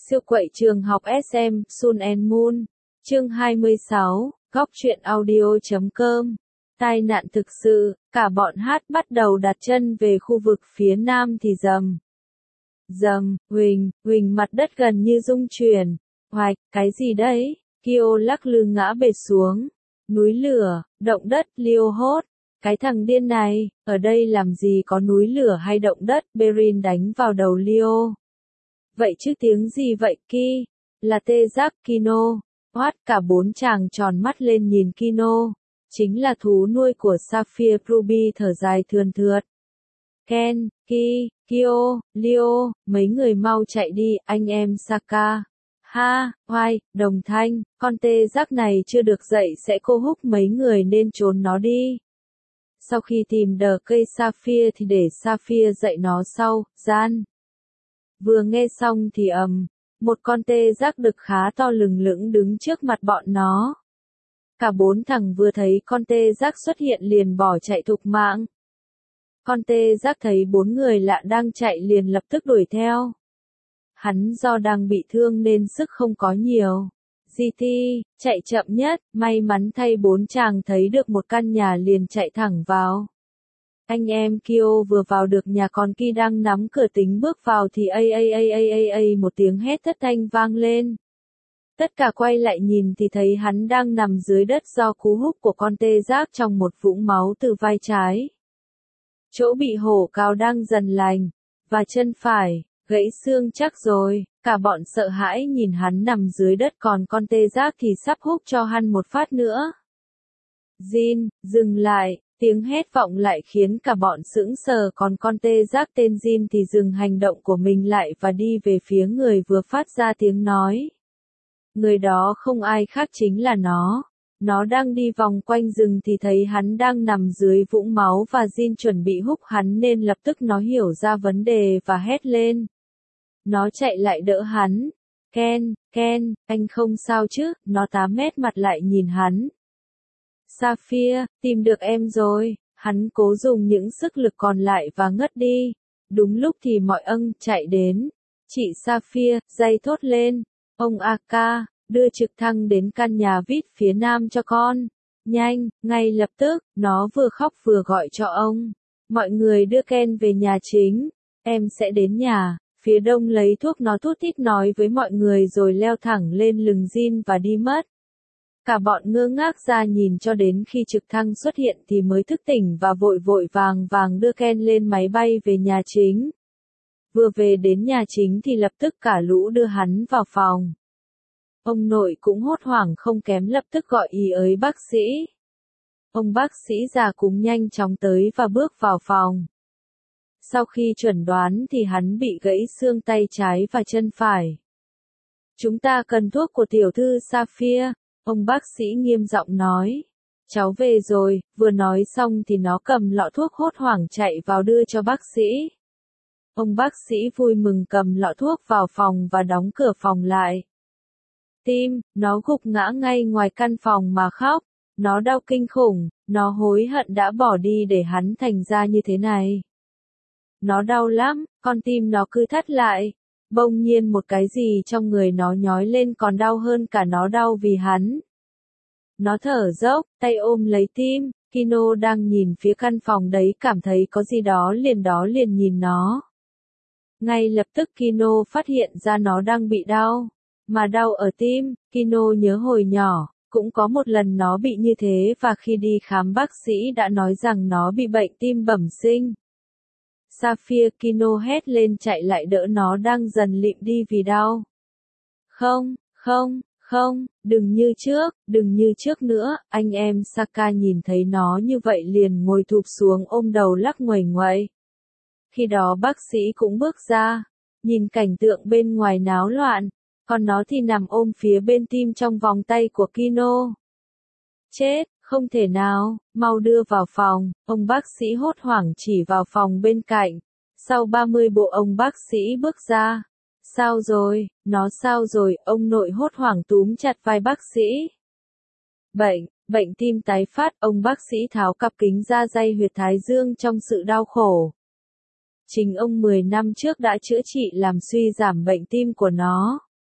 Siêu quậy trường học SM, Sun and Moon. Chương 26, góc truyện audio.com. Tai nạn thực sự, cả bọn hát bắt đầu đặt chân về khu vực phía nam thì rầm. Rầm, huỳnh mặt đất gần như rung chuyển. Hoạch, cái gì đấy? Kyo lắc lư ngã bệt xuống. Núi lửa, động đất, Leo hốt. Cái thằng điên này, ở đây làm gì có núi lửa hay động đất? Berin đánh vào đầu Leo. Vậy chứ tiếng gì vậy Ki? Là tê giác Kino. Hoát cả bốn chàng tròn mắt lên nhìn Kino. Chính là thú nuôi của Sapphire Ruby thở dài thườn thượt. Ken, Ki, Kyo, Leo, mấy người mau chạy đi, anh em Saka. Ha, hoai, đồng thanh, con tê giác này chưa được dậy sẽ cô húc mấy người nên trốn nó đi. Sau khi tìm đờ cây Sapphire thì để Sapphire dạy nó sau, gian. Vừa nghe xong thì một con tê giác đực khá to lừng lững đứng trước mặt bọn nó. Cả bốn thằng vừa thấy con tê giác xuất hiện liền bỏ chạy thục mạng. Con tê giác thấy bốn người lạ đang chạy liền lập tức đuổi theo. Hắn do đang bị thương nên sức không có nhiều. GT, chạy chậm nhất, may mắn thay bốn chàng thấy được một căn nhà liền chạy thẳng vào. Anh em Kyo vừa vào được nhà còn Ki đang nắm cửa tính bước vào thì một tiếng hét thất thanh vang lên. Tất cả quay lại nhìn thì thấy hắn đang nằm dưới đất do cú húc của con tê giác trong một vũng máu từ vai trái. Chỗ bị hổ cào đang dần lành, và chân phải, gãy xương chắc rồi, cả bọn sợ hãi nhìn hắn nằm dưới đất còn con tê giác thì sắp húc cho hắn một phát nữa. Jin, dừng lại, tiếng hét vọng lại khiến cả bọn sững sờ còn con tê giác tên Jin thì dừng hành động của mình lại và đi về phía người vừa phát ra tiếng nói. Người đó không ai khác chính là nó. Nó đang đi vòng quanh rừng thì thấy hắn đang nằm dưới vũng máu và Jin chuẩn bị húc hắn nên lập tức nó hiểu ra vấn đề và hét lên. Nó chạy lại đỡ hắn. Ken, anh không sao chứ? Nó 8 mét mặt lại nhìn hắn. Sapphire, tìm được em rồi. Hắn cố dùng những sức lực còn lại và ngất đi. Đúng lúc thì mọi chạy đến. Chị Sapphire, dây thốt lên. Ông Aka, đưa trực thăng đến căn nhà vít phía nam cho con. Nhanh, ngay lập tức, nó vừa khóc vừa gọi cho ông. Mọi người đưa Ken về nhà chính. Em sẽ đến nhà, phía đông lấy thuốc nó thút thít nói với mọi người rồi leo thẳng lên lưng Jin và đi mất. Cả bọn ngơ ngác ra nhìn cho đến khi trực thăng xuất hiện thì mới thức tỉnh và vội vàng đưa Ken lên máy bay về nhà chính. Vừa về đến nhà chính thì lập tức cả lũ đưa hắn vào phòng. Ông nội cũng hốt hoảng không kém lập tức gọi ý ới bác sĩ. Ông bác sĩ già cũng nhanh chóng tới và bước vào phòng. Sau khi chuẩn đoán thì hắn bị gãy xương tay trái và chân phải. Chúng ta cần thuốc của tiểu thư Sapphire, ông bác sĩ nghiêm giọng nói. Cháu về rồi, vừa nói xong thì nó cầm lọ thuốc hốt hoảng chạy vào đưa cho bác sĩ. Ông bác sĩ vui mừng cầm lọ thuốc vào phòng và đóng cửa phòng lại. Tim, nó gục ngã ngay ngoài căn phòng mà khóc. Nó đau kinh khủng, nó hối hận đã bỏ đi để hắn thành ra như thế này. Nó đau lắm, con tim nó cứ thắt lại. Bỗng nhiên một cái gì trong người nó nhói lên còn đau hơn cả nó đau vì hắn. Nó thở dốc, tay ôm lấy tim. Kino đang nhìn phía căn phòng đấy cảm thấy có gì đó liền nhìn nó. Ngay lập tức Kino phát hiện ra nó đang bị đau. Mà đau ở tim, Kino nhớ hồi nhỏ, cũng có một lần nó bị như thế và khi đi khám bác sĩ đã nói rằng nó bị bệnh tim bẩm sinh. Sapphire, Kino hét lên chạy lại đỡ nó đang dần lịm đi vì đau. Không, đừng như trước nữa, anh em Saka nhìn thấy nó như vậy liền ngồi thụp xuống ôm đầu lắc nguẩy nguậy. Khi đó bác sĩ cũng bước ra, nhìn cảnh tượng bên ngoài náo loạn, còn nó thì nằm ôm phía bên tim trong vòng tay của Kino. Chết, không thể nào, mau đưa vào phòng, ông bác sĩ hốt hoảng chỉ vào phòng bên cạnh. Sau 30 bộ ông bác sĩ bước ra. Sao rồi, nó sao rồi, ông nội hốt hoảng túm chặt vai bác sĩ. Bệnh tim tái phát, ông bác sĩ tháo cặp kính ra day huyệt thái dương trong sự đau khổ. Chính ông 10 năm trước đã chữa trị làm suy giảm bệnh tim của nó.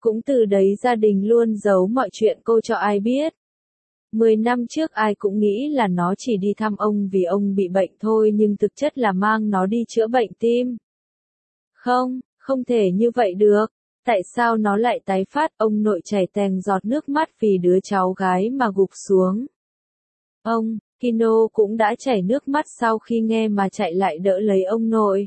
Cũng từ đấy gia đình luôn giấu mọi chuyện cô cho ai biết. 10 năm trước ai cũng nghĩ là nó chỉ đi thăm ông vì ông bị bệnh thôi nhưng thực chất là mang nó đi chữa bệnh tim. Không, không thể như vậy được. Tại sao nó lại tái phát? Ông nội chảy tèng giọt nước mắt vì đứa cháu gái mà gục xuống. Ông, Kino cũng đã chảy nước mắt sau khi nghe mà chạy lại đỡ lấy ông nội.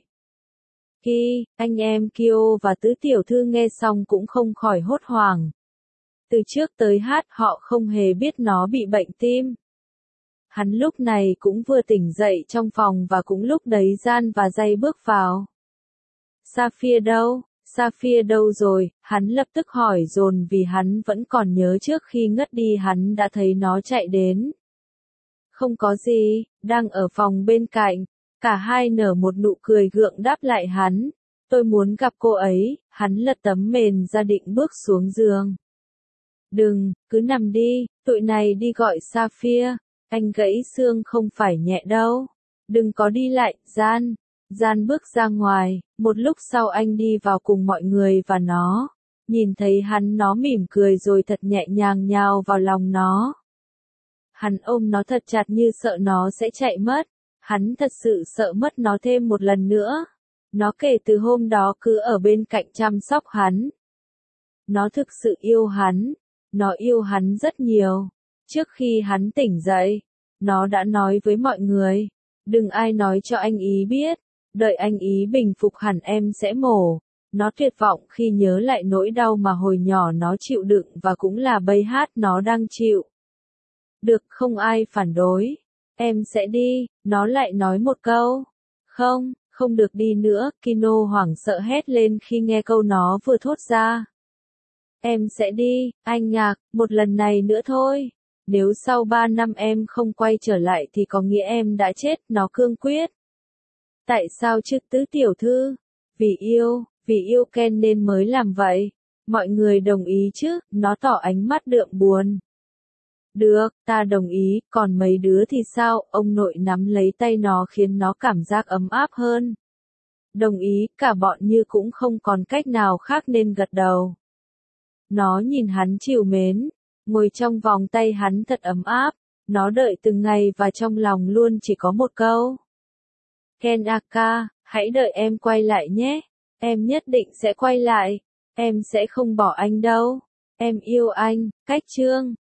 Anh em Kyo và tứ tiểu thư nghe xong cũng không khỏi hốt hoảng. Từ trước tới hát họ không hề biết nó bị bệnh tim. Hắn lúc này cũng vừa tỉnh dậy trong phòng và cũng lúc đấy Gian và Dây bước vào. Sapphire đâu? Sapphire đâu rồi? Hắn lập tức hỏi dồn vì hắn vẫn còn nhớ trước khi ngất đi hắn đã thấy nó chạy đến. Không có gì, đang ở phòng bên cạnh. Cả hai nở một nụ cười gượng đáp lại hắn. Tôi muốn gặp cô ấy. Hắn lật tấm mền ra định bước xuống giường. Đừng, cứ nằm đi, tụi này đi gọi Sapphire. Anh gãy xương không phải nhẹ đâu. Đừng có đi lại, Gian. Gian bước ra ngoài, một lúc sau anh đi vào cùng mọi người và nó. Nhìn thấy hắn nó mỉm cười rồi thật nhẹ nhàng nhào vào lòng nó. Hắn ôm nó thật chặt như sợ nó sẽ chạy mất. Hắn thật sự sợ mất nó thêm một lần nữa. Nó kể từ hôm đó cứ ở bên cạnh chăm sóc hắn. Nó thực sự yêu hắn. Nó yêu hắn rất nhiều. Trước khi hắn tỉnh dậy, nó đã nói với mọi người. Đừng ai nói cho anh ý biết. Đợi anh ý bình phục hẳn em sẽ mổ. Nó tuyệt vọng khi nhớ lại nỗi đau mà hồi nhỏ nó chịu đựng và cũng là bây hát nó đang chịu. Được, không ai phản đối. Em sẽ đi, nó lại nói một câu. Không, không được đi nữa, Kino hoảng sợ hét lên khi nghe câu nó vừa thốt ra. Em sẽ đi, anh Nhạc, một lần này nữa thôi. Nếu sau 3 năm em không quay trở lại thì có nghĩa em đã chết, nó cương quyết. Tại sao chứ tứ tiểu thư? Vì yêu Ken nên mới làm vậy. Mọi người đồng ý chứ, nó tỏ ánh mắt đượm buồn. Được, ta đồng ý, còn mấy đứa thì sao? Ông nội nắm lấy tay nó khiến nó cảm giác ấm áp hơn. Đồng ý, cả bọn như cũng không còn cách nào khác nên gật đầu. Nó nhìn hắn trìu mến, ngồi trong vòng tay hắn thật ấm áp. Nó đợi từng ngày và trong lòng luôn chỉ có một câu. Ken aka, hãy đợi em quay lại nhé. Em nhất định sẽ quay lại. Em sẽ không bỏ anh đâu. Em yêu anh, cách chương.